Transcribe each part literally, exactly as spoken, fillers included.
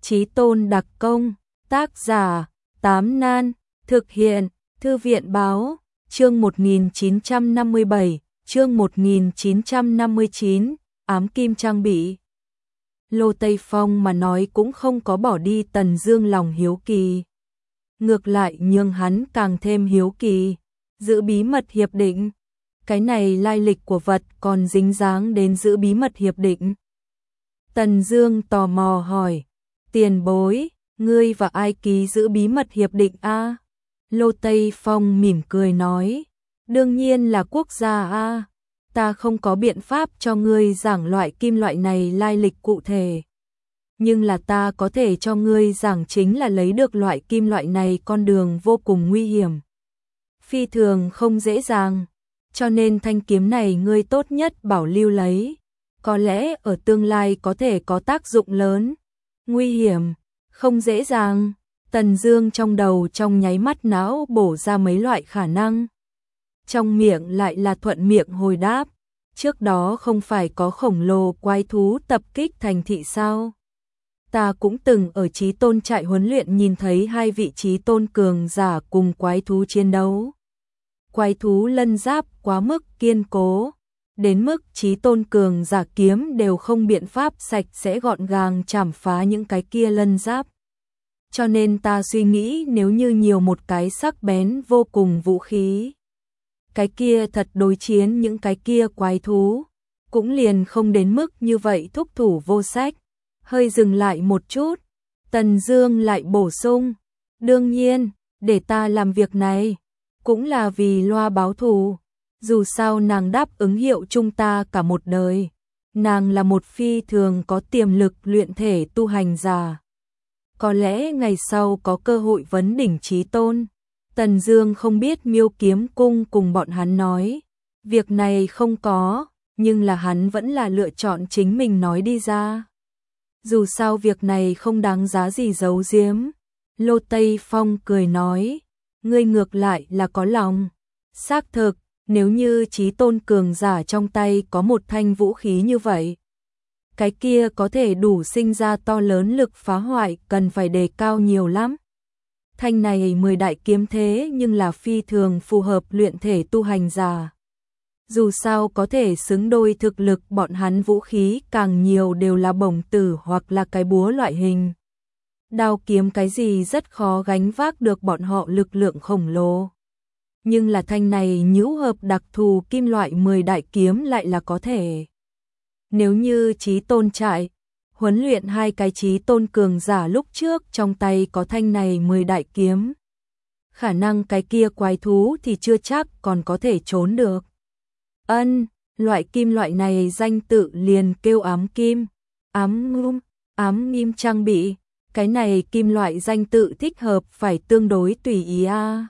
Chí Tôn đặc công, tác giả, Tám Nan, thực hiện, Thư viện báo, chương một nghìn chín trăm năm mươi bảy, chương một nghìn chín trăm năm mươi chín, ám kim trang bị. Lô Tây Phong mà nói cũng không có bỏ đi Tần Dương lòng hiếu kỳ. Ngược lại nhưng hắn càng thêm hiếu kỳ, giữ bí mật hiệp định. Cái này lai lịch của vật còn dính dáng đến giữ bí mật hiệp định. Tần Dương tò mò hỏi, tiền bối, ngươi và ai ký giữ bí mật hiệp định a? Lô Tây Phong mỉm cười nói, đương nhiên là quốc gia a, ta không có biện pháp cho ngươi giảng loại kim loại này lai lịch cụ thể. Nhưng là ta có thể cho ngươi giảng chính là lấy được loại kim loại này con đường vô cùng nguy hiểm. Phi thường không dễ dàng, cho nên thanh kiếm này ngươi tốt nhất bảo lưu lấy. Có lẽ ở tương lai có thể có tác dụng lớn. Nguy hiểm, không dễ dàng. Tần Dương trong đầu trong nháy mắt não bổ ra mấy loại khả năng. Trong miệng lại là thuận miệng hồi đáp. Trước đó không phải có khổng lồ quái thú tập kích thành thị sao? Ta cũng từng ở Chí Tôn trại huấn luyện nhìn thấy hai vị Chí Tôn cường giả cùng quái thú chiến đấu. Quái thú lân giáp quá mức kiên cố, đến mức Chí Tôn cường giả kiếm đều không biện pháp sạch sẽ gọn gàng chảm phá những cái kia lân giáp. Cho nên ta suy nghĩ nếu như nhiều một cái sắc bén vô cùng vũ khí, cái kia thật đối chiến những cái kia quái thú, cũng liền không đến mức như vậy thúc thủ vô sách. Hơi dừng lại một chút, Tần Dương lại bổ sung, đương nhiên, để ta làm việc này, cũng là vì loa báo thù. Dù sao nàng đáp ứng hiệu chung ta cả một đời, nàng là một phi thường có tiềm lực luyện thể tu hành giả. Có lẽ ngày sau có cơ hội vấn đỉnh Chí Tôn. Tần Dương không biết Miêu Kiếm Cung cùng bọn hắn nói, việc này không có, nhưng là hắn vẫn là lựa chọn chính mình nói đi ra. Dù sao việc này không đáng giá gì giấu giếm. Lô Tây Phong cười nói, ngươi ngược lại là có lòng. Xác thực, nếu như Chí Tôn cường giả trong tay có một thanh vũ khí như vậy, cái kia có thể đủ sinh ra to lớn lực phá hoại, cần phải đề cao nhiều lắm. Thanh này mười đại kiếm thế nhưng là phi thường phù hợp luyện thể tu hành giả. Dù sao có thể xứng đôi thực lực, bọn hắn vũ khí càng nhiều đều là bổng tử hoặc là cái búa loại hình. Đao kiếm cái gì rất khó gánh vác được bọn họ lực lượng khổng lồ. Nhưng là thanh này nhũ hợp đặc thù kim loại mười đại kiếm lại là có thể. Nếu như Chí Tôn trại huấn luyện hai cái Chí Tôn cường giả lúc trước trong tay có thanh này mười đại kiếm, khả năng cái kia quái thú thì chưa chắc còn có thể trốn được. Ân, loại kim loại này danh tự liền kêu ám kim, ám ngum, ám kim trang bị, cái này kim loại danh tự thích hợp phải tương đối tùy ý a. À.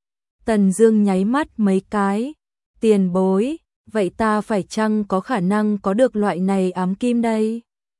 Tần Dương nháy mắt mấy cái, tiền bối, vậy ta phải chăng có khả năng có được loại này ám kim đây?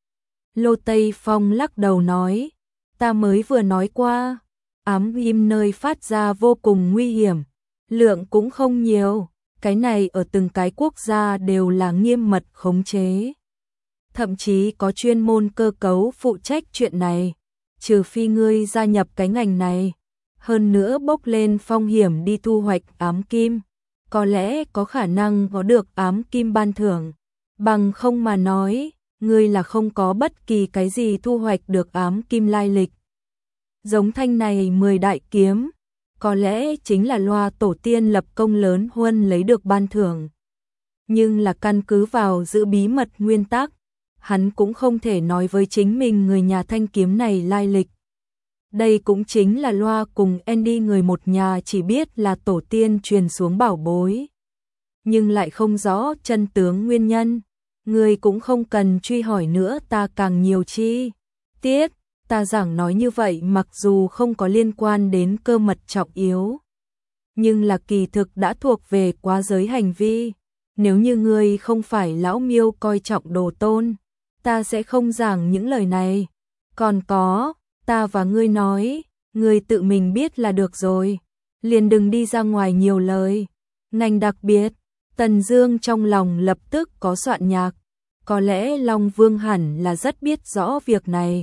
Lô Tây Phong lắc đầu nói, ta mới vừa nói qua, ám kim nơi phát ra vô cùng nguy hiểm, lượng cũng không nhiều, cái này ở từng cái quốc gia đều là nghiêm mật khống chế. Thậm chí có chuyên môn cơ cấu phụ trách chuyện này, trừ phi ngươi gia nhập cái ngành này, hơn nữa bốc lên phong hiểm đi thu hoạch ám kim, có lẽ có khả năng có được ám kim ban thưởng, bằng không mà nói, ngươi là không có bất kỳ cái gì thu hoạch được ám kim lai lịch. Giống thanh này mười đại kiếm, có lẽ chính là loa tổ tiên lập công lớn huân lấy được ban thưởng. Nhưng là căn cứ vào giữ bí mật nguyên tắc, hắn cũng không thể nói với chính mình người nhà thanh kiếm này lai lịch. Đây cũng chính là loa cùng Andy người một nhà chỉ biết là tổ tiên truyền xuống bảo bối, nhưng lại không rõ chân tướng nguyên nhân. Người cũng không cần truy hỏi nữa, ta càng nhiều chi tiết, ta giảng nói như vậy mặc dù không có liên quan đến cơ mật trọng yếu, nhưng là kỳ thực đã thuộc về quá giới hành vi. Nếu như ngươi không phải lão Miêu coi trọng đồ tôn, ta sẽ không giảng những lời này. Còn có, ta và ngươi nói, ngươi tự mình biết là được rồi, liền đừng đi ra ngoài nhiều lời. Ngành đặc biệt, Tần Dương trong lòng lập tức có soạn nhạc, có lẽ Long Vương hẳn là rất biết rõ việc này.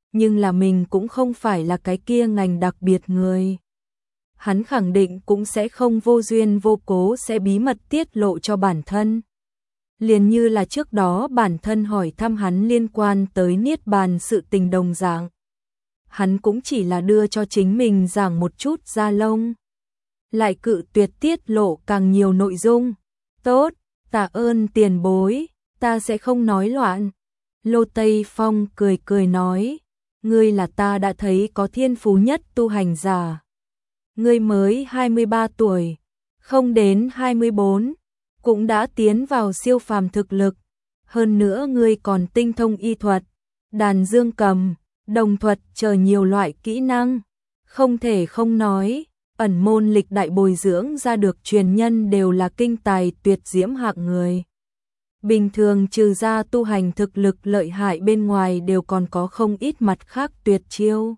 nhưng là mình cũng không phải là cái kia ngành đặc biệt người. Hắn khẳng định cũng sẽ không vô duyên vô cố sẽ bí mật tiết lộ cho bản thân. Liền như là trước đó bản thân hỏi thăm hắn liên quan tới Niết Bàn sự tình đồng dạng. Hắn cũng chỉ là đưa cho chính mình giảng một chút da lông. Lại cự tuyệt tiết lộ càng nhiều nội dung. Tốt, tạ ơn tiền bối, ta sẽ không nói loạn. Lô Tây Phong cười cười nói, ngươi là ta đã thấy có thiên phú nhất tu hành giả. Ngươi mới hai mươi ba tuổi, không đến hai mươi bốn, cũng đã tiến vào siêu phàm thực lực. Hơn nữa ngươi còn tinh thông y thuật, đàn dương cầm, đồng thuật chờ nhiều loại kỹ năng. Không thể không nói, ẩn môn lịch đại bồi dưỡng ra được truyền nhân đều là kinh tài tuyệt diễm hạng người. Bình thường trừ ra tu hành thực lực lợi hại bên ngoài đều còn có không ít mặt khác tuyệt chiêu.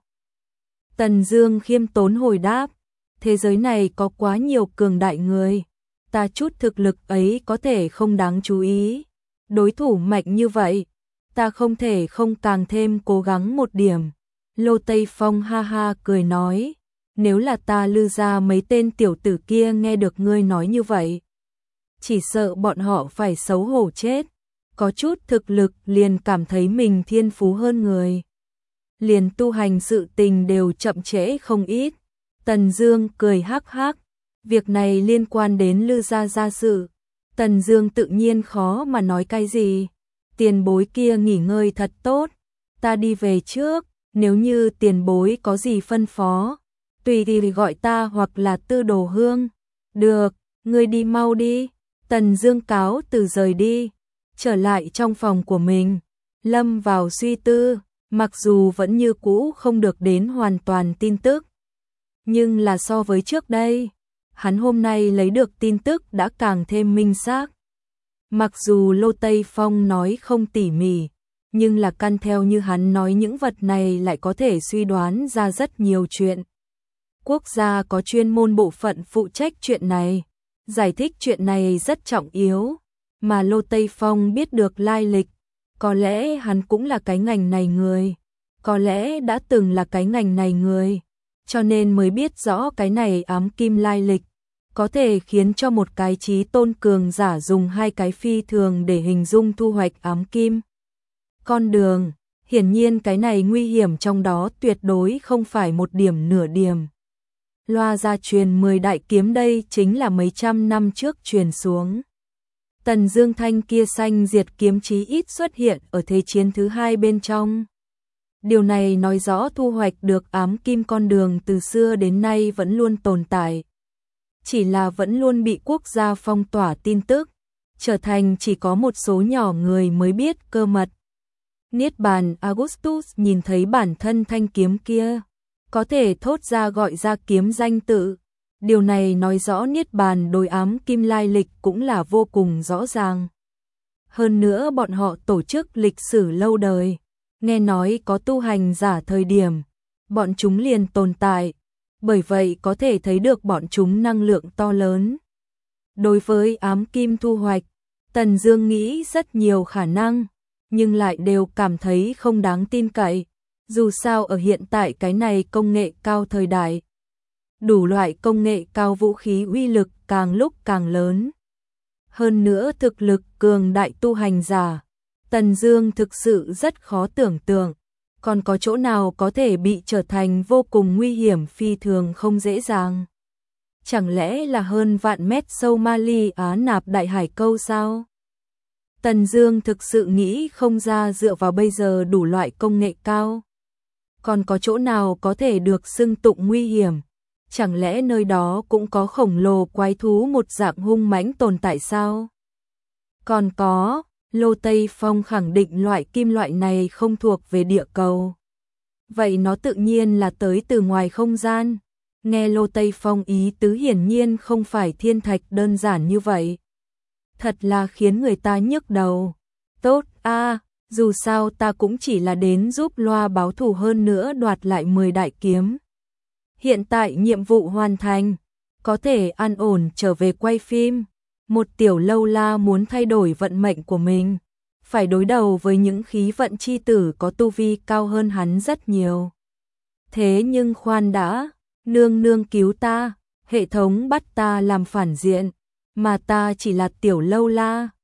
Tần Dương khiêm tốn hồi đáp, thế giới này có quá nhiều cường đại người, ta chút thực lực ấy có thể không đáng chú ý. Đối thủ mạnh như vậy, ta không thể không càng thêm cố gắng một điểm. Lô Tây Phong ha ha cười nói, nếu là ta Lư gia mấy tên tiểu tử kia nghe được ngươi nói như vậy, chỉ sợ bọn họ phải xấu hổ chết. Có chút thực lực liền cảm thấy mình thiên phú hơn người, liền tu hành sự tình đều chậm trễ không ít. Tần Dương cười hắc hắc, việc này liên quan đến Lư gia gia sự, Tần Dương tự nhiên khó mà nói cái gì. Tiền bối kia nghỉ ngơi thật tốt, ta đi về trước, nếu như tiền bối có gì phân phó, tùy thì gọi ta hoặc là Tư Đồ Hương. Được, ngươi đi mau đi. Tần Dương cáo từ rời đi, trở lại trong phòng của mình, lâm vào suy tư, mặc dù vẫn như cũ không được đến hoàn toàn tin tức, nhưng là so với trước đây, hắn hôm nay lấy được tin tức đã càng thêm minh xác. Mặc dù Lô Tây Phong nói không tỉ mỉ, nhưng là căn theo như hắn nói những vật này lại có thể suy đoán ra rất nhiều chuyện. Quốc gia có chuyên môn bộ phận phụ trách chuyện này, giải thích chuyện này rất trọng yếu, mà Lô Tây Phong biết được lai lịch, có lẽ hắn cũng là cái ngành này người, có lẽ đã từng là cái ngành này người, cho nên mới biết rõ cái này ám kim lai lịch, có thể khiến cho một cái chí tôn cường giả dùng hai cái phi thường để hình dung thu hoạch ám kim. Con đường, hiển nhiên cái này nguy hiểm trong đó tuyệt đối không phải một điểm nửa điểm. Loa gia truyền mười đại kiếm đây chính là mấy trăm năm trước truyền xuống. Tần Dương thanh kia xanh diệt kiếm chí ít xuất hiện ở thế chiến thứ hai bên trong. Điều này nói rõ thu hoạch được ám kim con đường từ xưa đến nay vẫn luôn tồn tại. Chỉ là vẫn luôn bị quốc gia phong tỏa tin tức, trở thành chỉ có một số nhỏ người mới biết cơ mật. Niết Bàn Augustus nhìn thấy bản thân thanh kiếm kia, có thể thốt ra gọi ra kiếm danh tự. Điều này nói rõ Niết Bàn đối ám kim lai lịch cũng là vô cùng rõ ràng. Hơn nữa bọn họ tổ chức lịch sử lâu đời, nghe nói có tu hành giả thời điểm, bọn chúng liền tồn tại, bởi vậy có thể thấy được bọn chúng năng lượng to lớn. Đối với ám kim thu hoạch, Tần Dương nghĩ rất nhiều khả năng, nhưng lại đều cảm thấy không đáng tin cậy. Dù sao ở hiện tại cái này công nghệ cao thời đại, đủ loại công nghệ cao vũ khí uy lực càng lúc càng lớn. Hơn nữa thực lực cường đại tu hành giả, Tần Dương thực sự rất khó tưởng tượng, còn có chỗ nào có thể bị trở thành vô cùng nguy hiểm phi thường không dễ dàng. Chẳng lẽ là hơn vạn mét sâu Mali Á Nạp Đại Hải Câu sao? Tần Dương thực sự nghĩ không ra dựa vào bây giờ đủ loại công nghệ cao, còn có chỗ nào có thể được xưng tụng nguy hiểm? Chẳng lẽ nơi đó cũng có khổng lồ quái thú một dạng hung mãnh tồn tại sao? Còn có, Lô Tây Phong khẳng định loại kim loại này không thuộc về địa cầu. Vậy nó tự nhiên là tới từ ngoài không gian. Nghe Lô Tây Phong ý tứ hiển nhiên không phải thiên thạch đơn giản như vậy. Thật là khiến người ta nhức đầu. Tốt a, dù sao ta cũng chỉ là đến giúp Loa báo thù, hơn nữa đoạt lại mười đại kiếm. Hiện tại nhiệm vụ hoàn thành, có thể an ổn trở về quay phim. Một tiểu lâu la muốn thay đổi vận mệnh của mình, phải đối đầu với những khí vận chi tử có tu vi cao hơn hắn rất nhiều. Thế nhưng khoan đã, nương nương cứu ta, hệ thống bắt ta làm phản diện, mà ta chỉ là tiểu lâu la,